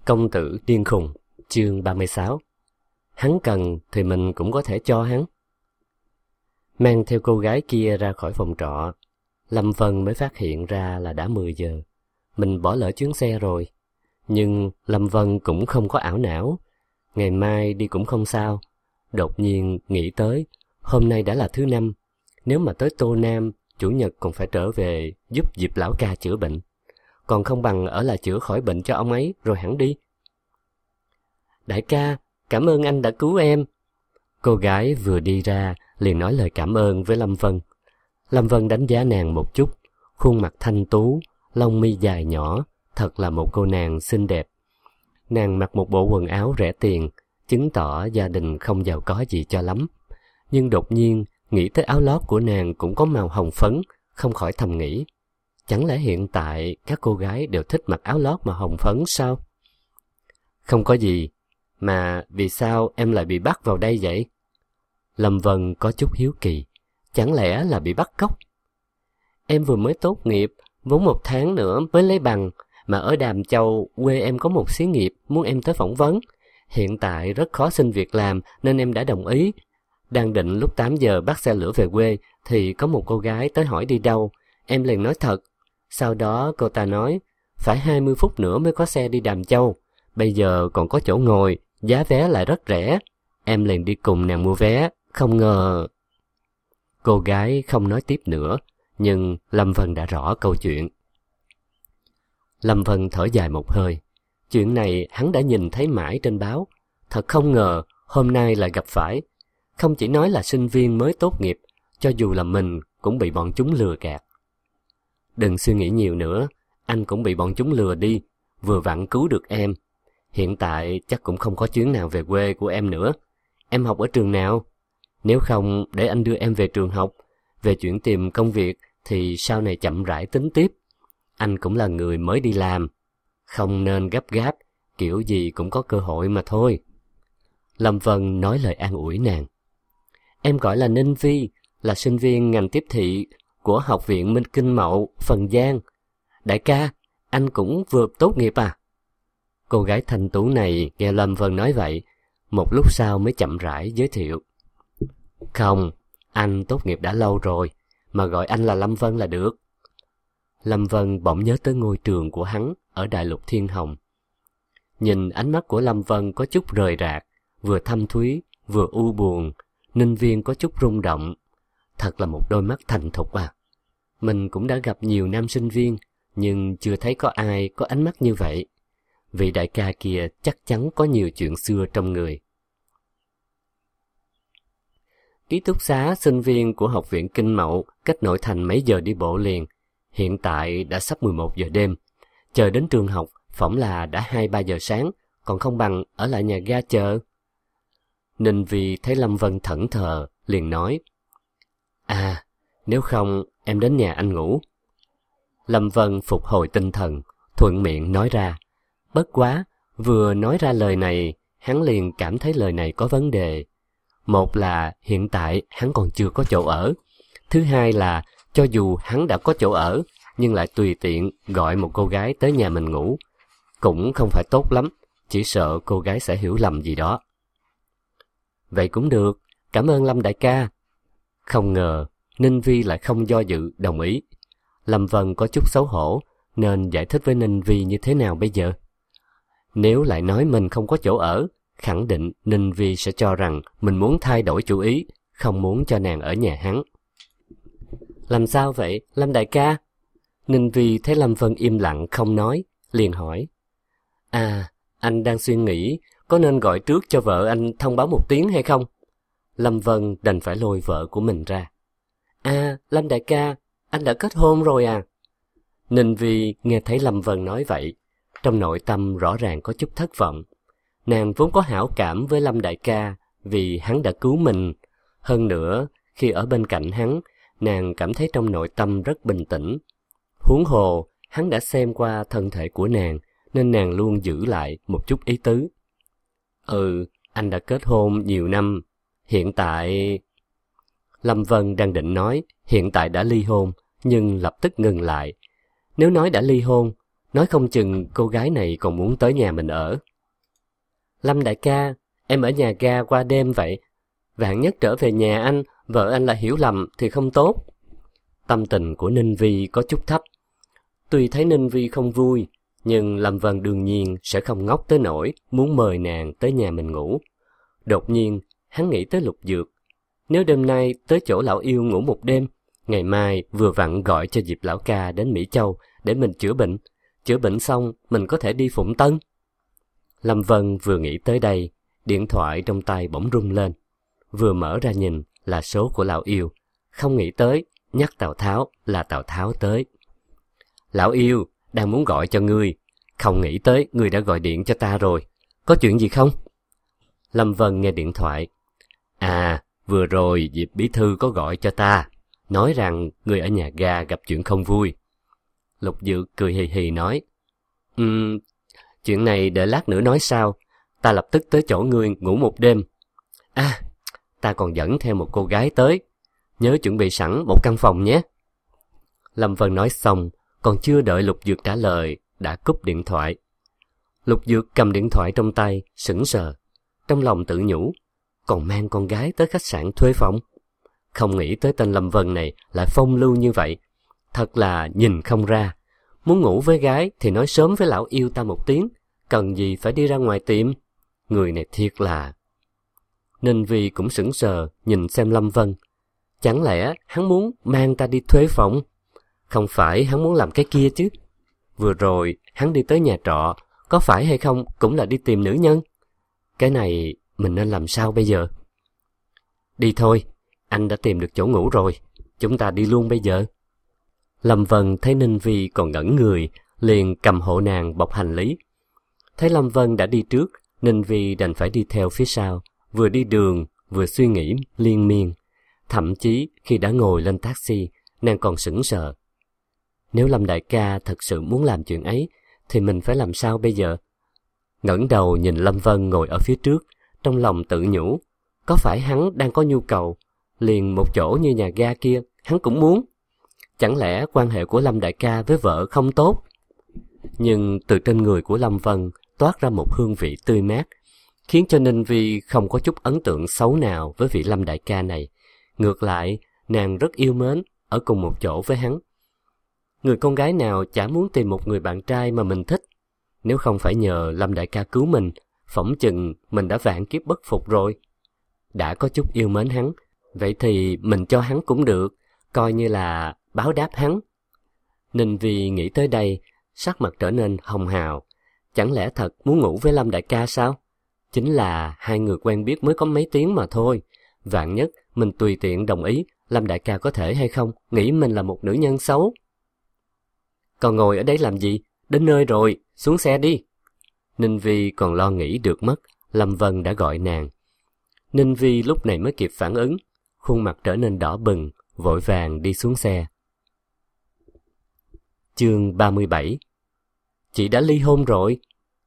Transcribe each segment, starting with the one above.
Công tử điên khùng, chương 36. Hắn cần thì mình cũng có thể cho hắn. Mang theo cô gái kia ra khỏi phòng trọ, Lâm Vân mới phát hiện ra là đã 10 giờ. Mình bỏ lỡ chuyến xe rồi. Nhưng Lâm Vân cũng không có ảo não. Ngày mai đi cũng không sao. Đột nhiên nghĩ tới, hôm nay đã là thứ Năm. Nếu mà tới Tô Nam, Chủ nhật còn phải trở về giúp Diệp lão ca chữa bệnh. Còn không bằng ở lại chữa khỏi bệnh cho ông ấy rồi hẳn đi. Đại ca, cảm ơn anh đã cứu em. Cô gái vừa đi ra liền nói lời cảm ơn với Lâm Vân. Lâm Vân đánh giá nàng một chút, khuôn mặt thanh tú, lông mi dài nhỏ, thật là một cô nàng xinh đẹp. Nàng mặc một bộ quần áo rẻ tiền, chứng tỏ gia đình không giàu có gì cho lắm. Nhưng đột nhiên nghĩ tới áo lót của nàng cũng có màu hồng phấn, không khỏi thầm nghĩ. Chẳng lẽ hiện tại các cô gái đều thích mặc áo lót màu hồng phấn sao? Không có gì, mà vì sao em lại bị bắt vào đây vậy? Lâm Vân có chút hiếu kỳ, chẳng lẽ là bị bắt cóc? Em vừa mới tốt nghiệp, vốn 1 tháng nữa mới lấy bằng, mà ở Đàm Châu, quê em có một xí nghiệp muốn em tới phỏng vấn. Hiện tại rất khó xin việc làm nên em đã đồng ý. Đang định lúc 8 giờ bắt xe lửa về quê thì có một cô gái tới hỏi đi đâu. Em liền nói thật. Sau đó cô ta nói phải 20 phút nữa mới có xe đi Đàm Châu. Bây giờ còn có chỗ ngồi, giá vé lại rất rẻ. Em liền đi cùng nàng mua vé, không ngờ... Cô gái không nói tiếp nữa, nhưng Lâm Vân đã rõ câu chuyện. Lâm Vân thở dài một hơi. Chuyện này hắn đã nhìn thấy mãi trên báo. Thật không ngờ hôm nay lại gặp phải. Không chỉ nói là sinh viên mới tốt nghiệp, cho dù là mình cũng bị bọn chúng lừa gạt. Đừng suy nghĩ nhiều nữa, anh cũng bị bọn chúng lừa đi, vừa vặn cứu được em. Hiện tại chắc cũng không có chuyến nào về quê của em nữa. Em học ở trường nào? Nếu không để anh đưa em về trường học. Về chuyện tìm công việc thì sau này chậm rãi tính tiếp. Anh cũng là người mới đi làm. Không nên gấp gáp, kiểu gì cũng có cơ hội mà thôi. Lâm Vân nói lời an ủi nàng. Em gọi là Ninh Vi, là sinh viên ngành tiếp thị của Học viện Minh Kinh Mậu, Phần Giang. Đại ca, anh cũng vừa tốt nghiệp à? Cô gái thanh tú này nghe Lâm Vân nói vậy, một lúc sau mới chậm rãi giới thiệu. Không, anh tốt nghiệp đã lâu rồi, mà gọi anh là Lâm Vân là được. Lâm Vân bỗng nhớ tới ngôi trường của hắn ở Đại Lục Thiên Hồng. Nhìn ánh mắt của Lâm Vân có chút rời rạc, vừa thâm thúy, vừa u buồn, Ninh Viên có chút rung động. Thật là một đôi mắt thành thục à. Mình cũng đã gặp nhiều nam sinh viên, nhưng chưa thấy có ai có ánh mắt như vậy. Vị đại ca kia chắc chắn có nhiều chuyện xưa trong người. Ký túc xá sinh viên của Học viện Kinh Mậu cách nội thành mấy giờ đi bộ liền. Hiện tại đã sắp 11 giờ đêm. Chờ đến trường học phỏng là đã 2-3 giờ sáng, còn không bằng ở lại nhà ga chờ. Ninh Vi thấy Lâm Vân thẫn thờ, liền nói. À, nếu không em đến nhà anh ngủ. Lâm Vân phục hồi tinh thần, thuận miệng nói ra. Bất quá, vừa nói ra lời này, hắn liền cảm thấy lời này có vấn đề. Một là hiện tại hắn còn chưa có chỗ ở. Thứ hai là cho dù hắn đã có chỗ ở, nhưng lại tùy tiện gọi một cô gái tới nhà mình ngủ. Cũng không phải tốt lắm, chỉ sợ cô gái sẽ hiểu lầm gì đó. Vậy cũng được, cảm ơn Lâm đại ca. Không ngờ, Ninh Vi lại không do dự, đồng ý. Lâm Vân có chút xấu hổ, nên giải thích với Ninh Vi như thế nào bây giờ? Nếu lại nói mình không có chỗ ở, khẳng định Ninh Vi sẽ cho rằng mình muốn thay đổi chủ ý, không muốn cho nàng ở nhà hắn. Làm sao vậy, Lâm đại ca? Ninh Vi thấy Lâm Vân im lặng không nói, liền hỏi. À, anh đang suy nghĩ có nên gọi trước cho vợ anh thông báo một tiếng hay không? Lâm Vân đành phải lôi vợ của mình ra. À, Lâm đại ca, anh đã kết hôn rồi à? Ninh Vi nghe thấy Lâm Vân nói vậy, trong nội tâm rõ ràng có chút thất vọng. Nàng vốn có hảo cảm với Lâm đại ca vì hắn đã cứu mình. Hơn nữa, khi ở bên cạnh hắn, nàng cảm thấy trong nội tâm rất bình tĩnh. Huống hồ, hắn đã xem qua thân thể của nàng, nên nàng luôn giữ lại một chút ý tứ. Ừ, anh đã kết hôn nhiều năm. Hiện tại... Lâm Vân đang định nói hiện tại đã ly hôn, nhưng lập tức ngừng lại. Nếu nói đã ly hôn, Nói không chừng cô gái này còn muốn tới nhà mình ở. Lâm đại ca, em ở nhà ga qua đêm vậy. Vạn nhất trở về nhà anh, vợ anh lại hiểu lầm thì không tốt. Tâm tình của Ninh Vi có chút thấp. Tuy thấy Ninh Vi không vui, nhưng Lâm Vân đương nhiên sẽ không ngốc tới nỗi muốn mời nàng tới nhà mình ngủ. Đột nhiên, hắn nghĩ tới Lục Dược. Nếu đêm nay tới chỗ lão yêu ngủ một đêm, ngày mai vừa vặn gọi cho Diệp lão ca đến Mỹ Châu để mình chữa bệnh. Chữa bệnh xong, mình có thể đi Phụng Tân. Lâm Vân vừa nghĩ tới đây, điện thoại trong tay bỗng rung lên. Vừa mở ra nhìn là số của lão yêu. Không nghĩ tới, nhắc Tào Tháo là Tào Tháo tới. Lão yêu, đang muốn gọi cho ngươi. Không nghĩ tới ngươi đã gọi điện cho ta rồi. Có chuyện gì không? Lâm Vân nghe điện thoại. À, vừa rồi Diệp bí thư có gọi cho ta. Nói rằng ngươi ở nhà ga gặp chuyện không vui. Lục Dược cười hì hì nói. Chuyện này để lát nữa nói sau. Ta lập tức tới chỗ ngươi ngủ một đêm. À, ta còn dẫn theo một cô gái tới. Nhớ chuẩn bị sẵn một căn phòng nhé. Lâm Vân nói xong, còn chưa đợi Lục Dược trả lời, đã cúp điện thoại. Lục Dược cầm điện thoại trong tay, sững sờ. Trong lòng tự nhủ, còn mang con gái tới khách sạn thuê phòng. Không nghĩ tới tên Lâm Vân này lại phong lưu như vậy. Thật là nhìn không ra. Muốn ngủ với gái thì nói sớm với lão yêu ta một tiếng. Cần gì phải đi ra ngoài tiệm. Người này thiệt là... Ninh Vi cũng sững sờ nhìn xem Lâm Vân. Chẳng lẽ hắn muốn mang ta đi thuê phòng? Không phải hắn muốn làm cái kia chứ. Vừa rồi hắn đi tới nhà trọ, có phải hay không cũng là đi tìm nữ nhân. Cái này mình nên làm sao bây giờ? Đi thôi, anh đã tìm được chỗ ngủ rồi. Chúng ta đi luôn bây giờ. Lâm Vân thấy Ninh Vi còn ngẩn người, liền cầm hộ nàng bọc hành lý. Thấy Lâm Vân đã đi trước, Ninh Vi đành phải đi theo phía sau, vừa đi đường, vừa suy nghĩ liên miên. Thậm chí khi đã ngồi lên taxi, nàng còn sững sờ. Nếu Lâm đại ca thật sự muốn làm chuyện ấy, thì mình phải làm sao bây giờ? Ngẩng đầu nhìn Lâm Vân ngồi ở phía trước, trong lòng tự nhủ, có phải hắn đang có nhu cầu, liền một chỗ như nhà ga kia, hắn cũng muốn. Chẳng lẽ quan hệ của Lâm đại ca với vợ không tốt? Nhưng từ trên người của Lâm Vân toát ra một hương vị tươi mát, khiến cho Ninh Vi không có chút ấn tượng xấu nào với vị Lâm đại ca này. Ngược lại, nàng rất yêu mến, ở cùng một chỗ với hắn. Người con gái nào chả muốn tìm một người bạn trai mà mình thích. Nếu không phải nhờ Lâm đại ca cứu mình, phỏng chừng mình đã vạn kiếp bất phục rồi. Đã có chút yêu mến hắn, vậy thì mình cho hắn cũng được, coi như là báo đáp hắn. Ninh Vi nghĩ tới đây, sắc mặt trở nên hồng hào. Chẳng lẽ thật muốn ngủ với Lâm đại ca sao? Chính là hai người quen biết mới có mấy tiếng mà thôi. Vạn nhất mình tùy tiện đồng ý, Lâm đại ca có thể hay không nghĩ mình là một nữ nhân xấu. Còn ngồi ở đấy làm gì? Đến nơi rồi, xuống xe đi. Ninh Vi còn lo nghĩ được mất, Lâm Vân đã gọi nàng. Ninh Vi lúc này mới kịp phản ứng, khuôn mặt trở nên đỏ bừng, vội vàng đi xuống xe. Chương 37. Chị đã ly hôn rồi.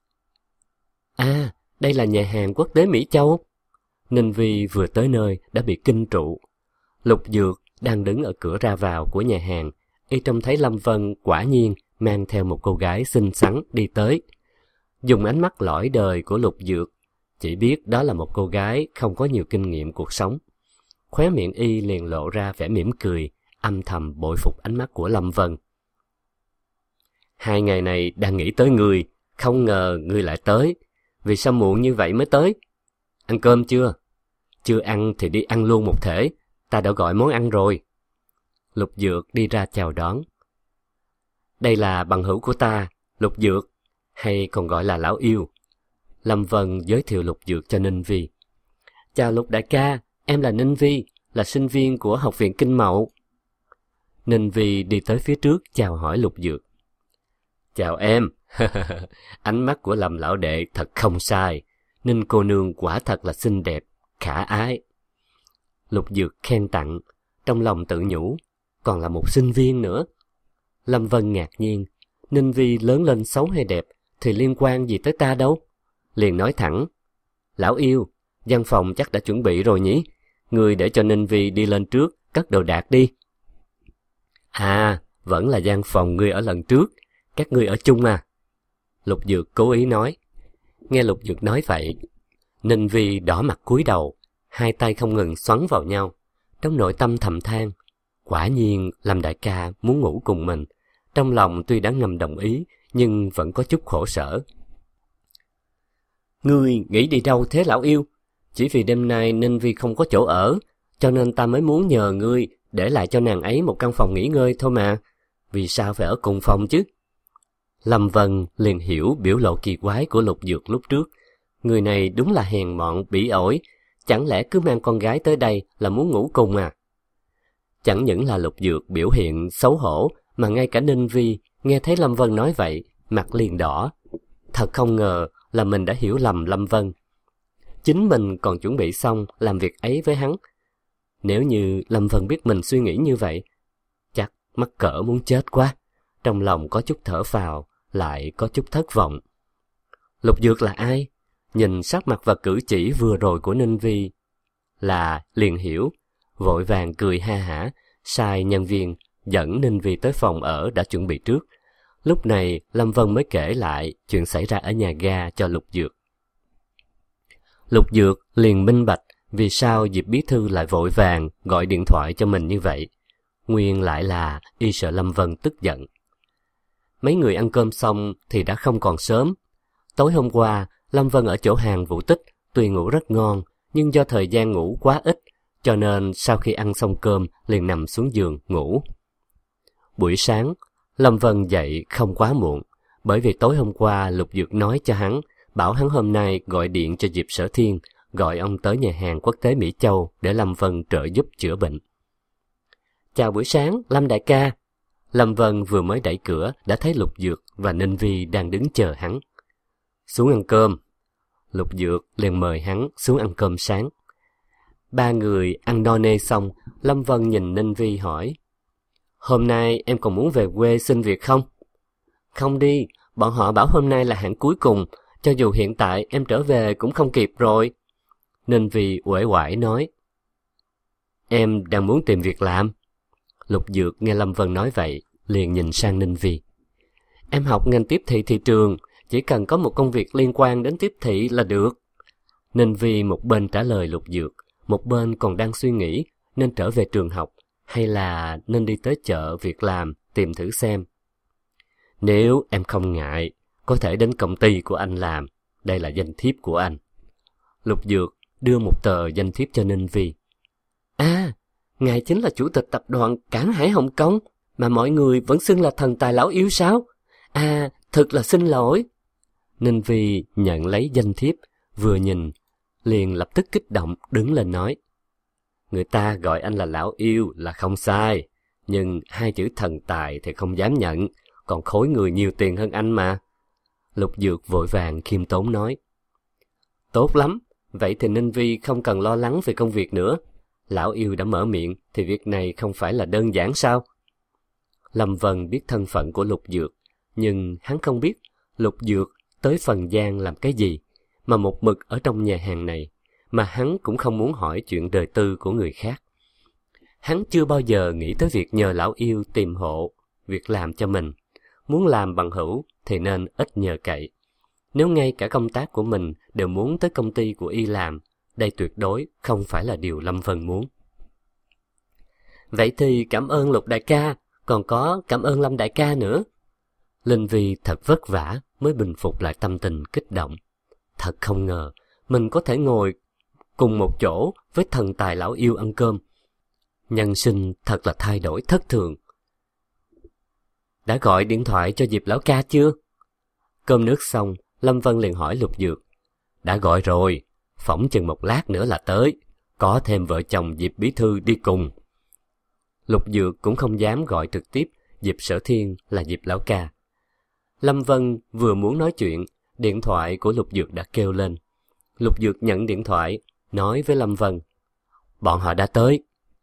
À, đây là nhà hàng quốc tế Mỹ Châu. Ninh Vi vừa tới nơi đã bị kinh trụ. Lục Dược đang đứng ở cửa ra vào của nhà hàng, y trông thấy Lâm Vân quả nhiên mang theo một cô gái xinh xắn đi tới. Dùng ánh mắt lõi đời của Lục Dược, chỉ biết đó là một cô gái không có nhiều kinh nghiệm cuộc sống. Khóe miệng y liền lộ ra vẻ mỉm cười, âm thầm bội phục ánh mắt của Lâm Vân. 2 ngày này đang nghĩ tới ngươi, không ngờ ngươi lại tới. Vì sao muộn như vậy mới tới? Ăn cơm chưa? Chưa ăn thì đi ăn luôn một thể, ta đã gọi món ăn rồi. Lục Dược đi ra chào đón. Đây là bằng hữu của ta, Lục Dược, hay còn gọi là Lão Yêu. Lâm Vân giới thiệu Lục Dược cho Ninh Vi. Chào Lục đại ca, em là Ninh Vi, là sinh viên của Học viện Kinh Mậu. Ninh Vi đi tới phía trước chào hỏi Lục Dược. Chào em. Ánh mắt của Lâm lão đệ thật không sai. Ninh cô nương quả thật là xinh đẹp, khả ái. Lục Dược khen tặng, trong lòng tự nhủ, còn là một sinh viên nữa. Lâm Vân ngạc nhiên, Ninh Vi lớn lên xấu hay đẹp thì liên quan gì tới ta đâu. Liền nói thẳng, Lão Yêu, văn phòng chắc đã chuẩn bị rồi nhỉ? Người để cho Ninh Vi đi lên trước, cất đồ đạc đi. À, vẫn là văn phòng ngươi ở lần trước. các ngươi ở chung à? Lục Dược cố ý nói. Nghe Lục Dược nói vậy, Ninh Vi đỏ mặt cúi đầu, hai tay không ngừng xoắn vào nhau. Trong nội tâm thầm than, quả nhiên Lâm đại ca muốn ngủ cùng mình. Trong lòng tuy đã ngầm đồng ý, nhưng vẫn có chút khổ sở. Ngươi nghĩ đi đâu thế lão yêu? Chỉ vì đêm nay Ninh Vi không có chỗ ở, cho nên ta mới muốn nhờ ngươi để lại cho nàng ấy một căn phòng nghỉ ngơi thôi mà. Vì sao phải ở cùng phòng chứ? Lâm Vân liền hiểu biểu lộ kỳ quái của Lục Dược lúc trước. Người này đúng là hèn mọn bỉ ổi, chẳng lẽ cứ mang con gái tới đây là muốn ngủ cùng à? Chẳng những là Lục Dược biểu hiện xấu hổ, mà ngay cả Ninh Vi nghe thấy Lâm Vân nói vậy, mặt liền đỏ. Thật không ngờ là mình đã hiểu lầm Lâm Vân. Chính mình còn chuẩn bị xong làm việc ấy với hắn. Nếu như Lâm Vân biết mình suy nghĩ như vậy, chắc mắc cỡ muốn chết quá. Trong lòng có chút thở phào, lại có chút thất vọng. Lục Dược là ai? Nhìn sắc mặt và cử chỉ vừa rồi của Ninh Vi là liền hiểu, vội vàng cười ha hả, sai nhân viên dẫn Ninh Vi tới phòng ở đã chuẩn bị trước. Lúc này Lâm Vân mới kể lại chuyện xảy ra ở nhà ga cho Lục Dược. Lục Dược liền minh bạch vì sao Diệp bí thư lại vội vàng gọi điện thoại cho mình như vậy. Nguyên lại là y sợ Lâm Vân tức giận. Mấy người ăn cơm xong thì đã không còn sớm. Tối hôm qua, Lâm Vân ở chỗ hàng Vũ Tích tuy ngủ rất ngon, nhưng do thời gian ngủ quá ít, cho nên sau khi ăn xong cơm liền nằm xuống giường ngủ. Buổi sáng, Lâm Vân dậy không quá muộn, bởi vì tối hôm qua Lục Dược nói cho hắn, bảo hắn hôm nay gọi điện cho Diệp Sở Thiên, gọi ông tới nhà hàng quốc tế Mỹ Châu để Lâm Vân trợ giúp chữa bệnh. Chào buổi sáng, Lâm đại ca. Lâm Vân vừa mới đẩy cửa đã thấy Lục Dược và Ninh Vi đang đứng chờ hắn. Xuống ăn cơm. Lục Dược liền mời hắn xuống ăn cơm sáng. Ba người ăn no nê xong, Lâm Vân nhìn Ninh Vi hỏi, hôm nay em còn muốn về quê xin việc không? Không đi, bọn họ bảo hôm nay là hạn cuối cùng, cho dù hiện tại em trở về cũng không kịp rồi. Ninh Vi uể oải nói. Em đang muốn tìm việc làm. Lục Dược nghe Lâm Vân nói vậy, liền nhìn sang Ninh Vi. Em học ngành tiếp thị thị trường, chỉ cần có một công việc liên quan đến tiếp thị là được. Ninh Vi một bên trả lời Lục Dược, một bên còn đang suy nghĩ nên trở về trường học hay là nên đi tới chợ việc làm tìm thử xem. Nếu em không ngại, có thể đến công ty của anh làm, đây là danh thiếp của anh. Lục Dược đưa một tờ danh thiếp cho Ninh Vi. À, ngài chính là chủ tịch tập đoàn Cảng Hải Hồng Kông, mà mọi người vẫn xưng là thần tài lão yêu sao? À, thật là xin lỗi. Ninh Vi nhận lấy danh thiếp, vừa nhìn, liền lập tức kích động đứng lên nói. Người ta gọi anh là lão yêu là không sai, nhưng hai chữ thần tài thì không dám nhận, còn khối người nhiều tiền hơn anh mà. Lục Dược vội vàng khiêm tốn nói. Tốt lắm, vậy thì Ninh Vi không cần lo lắng về công việc nữa. Lão yêu đã mở miệng thì việc này không phải là đơn giản sao? Lâm Vân biết thân phận của Lục Dược, nhưng hắn không biết Lục Dược tới Phần Giang làm cái gì, mà một mực ở trong nhà hàng này, mà hắn cũng không muốn hỏi chuyện đời tư của người khác. Hắn chưa bao giờ nghĩ tới việc nhờ lão yêu tìm hộ việc làm cho mình. Muốn làm bằng hữu thì nên ít nhờ cậy. Nếu ngay cả công tác của mình đều muốn tới công ty của y làm, đây tuyệt đối không phải là điều Lâm Vân muốn. Vậy thì cảm ơn Lục đại ca, còn có cảm ơn Lâm đại ca nữa. Linh Vi thật vất vả mới bình phục lại tâm tình kích động. Thật không ngờ mình có thể ngồi cùng một chỗ với thần tài lão yêu ăn cơm. Nhân sinh thật là thay đổi thất thường. Đã gọi điện thoại cho Diệp lão ca chưa? Cơm nước xong, Lâm Vân liền hỏi Lục Dược. Đã gọi rồi, phỏng chừng một lát nữa là tới, có thêm vợ chồng Diệp bí thư đi cùng. Lục Dược cũng không dám gọi trực tiếp Diệp Sở Thiên là Diệp lão ca. Lâm Vân vừa muốn nói chuyện, điện thoại của Lục Dược đã kêu lên. Lục Dược nhận điện thoại, nói với Lâm Vân. Bọn họ đã tới.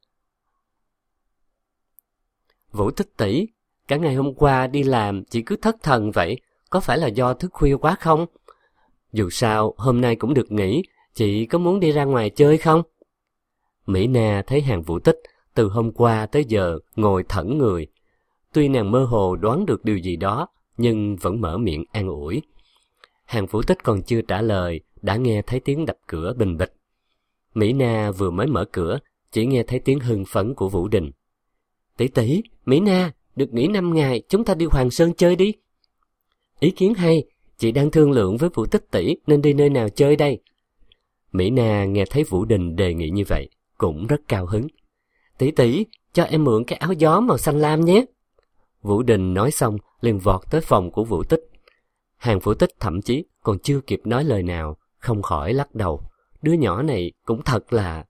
Vũ Tích tỷ, cả ngày hôm qua đi làm chỉ cứ thất thần vậy, có phải là do thức khuya quá không? Dù sao, hôm nay cũng được nghỉ, chị có muốn đi ra ngoài chơi không? Mỹ Na thấy hàng Vũ Tích từ hôm qua tới giờ ngồi thẫn người. Tuy nàng mơ hồ đoán được điều gì đó, nhưng vẫn mở miệng an ủi. Hàng Vũ Tích còn chưa trả lời, đã nghe thấy tiếng đập cửa bình bịch. Mỹ Na vừa mới mở cửa, chỉ nghe thấy tiếng hưng phấn của Vũ Đình. Tỷ tỷ, Mỹ Na, được nghỉ 5 ngày, chúng ta đi Hoàng Sơn chơi đi. Ý kiến hay, chị đang thương lượng với Vũ Tích tỷ nên đi nơi nào chơi đây? Mỹ Na nghe thấy Vũ Đình đề nghị như vậy, cũng rất cao hứng. Tỷ tỷ, cho em mượn cái áo gió màu xanh lam nhé. Vũ Đình nói xong, liền vọt tới phòng của Vũ Tích. Hàng Vũ Tích thậm chí còn chưa kịp nói lời nào, không khỏi lắc đầu. Đứa nhỏ này cũng thật là...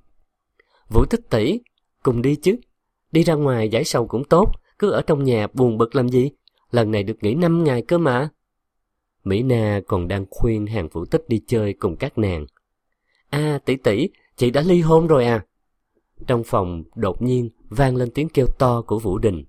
Vũ Tích tỷ, cùng đi chứ. Đi ra ngoài giải sầu cũng tốt, cứ ở trong nhà buồn bực làm gì? Lần này được nghỉ 5 ngày cơ mà. Mỹ Na còn đang khuyên Hàng Vũ Tích đi chơi cùng các nàng. À tỷ tỷ, chị đã ly hôn rồi à? Trong phòng đột nhiên vang lên tiếng kêu to của Vũ Đình.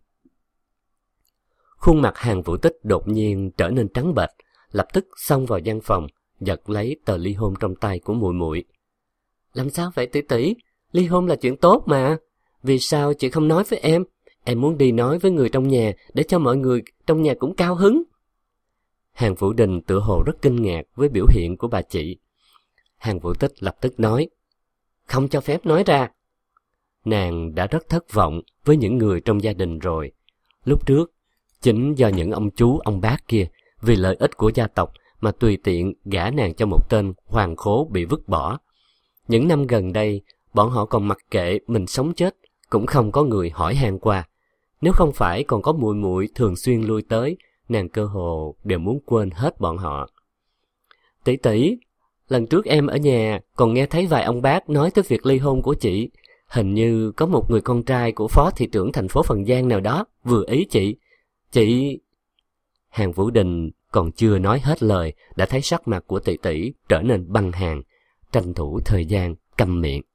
Khuôn mặt Hàng Vũ Tích đột nhiên trở nên trắng bệch, lập tức xông vào gian phòng, giật lấy tờ ly hôn trong tay của muội muội. Làm sao vậy tỷ tỷ? Ly hôn là chuyện tốt mà. Vì sao chị không nói với em? Em muốn đi nói với người trong nhà để cho mọi người trong nhà cũng cao hứng. Hàng Vũ Đình tựa hồ rất kinh ngạc với biểu hiện của bà chị. Hàng Vũ Tích lập tức nói, không cho phép nói ra. Nàng đã rất thất vọng với những người trong gia đình rồi. Lúc trước, chính do những ông chú, ông bác kia, vì lợi ích của gia tộc mà tùy tiện gả nàng cho một tên hoàng khố bị vứt bỏ. Những năm gần đây, bọn họ còn mặc kệ mình sống chết, cũng không có người hỏi han qua. Nếu không phải còn có muội muội thường xuyên lui tới, nàng cơ hồ đều muốn quên hết bọn họ. Tỷ tỷ, lần trước em ở nhà còn nghe thấy vài ông bác nói tới việc ly hôn của chị. Hình như có một người con trai của phó thị trưởng thành phố Phần Giang nào đó vừa ý chị. Chị... Hàng Vũ Đình còn chưa nói hết lời đã thấy sắc mặt của tỷ tỷ trở nên băng hàn, tranh thủ thời gian câm miệng.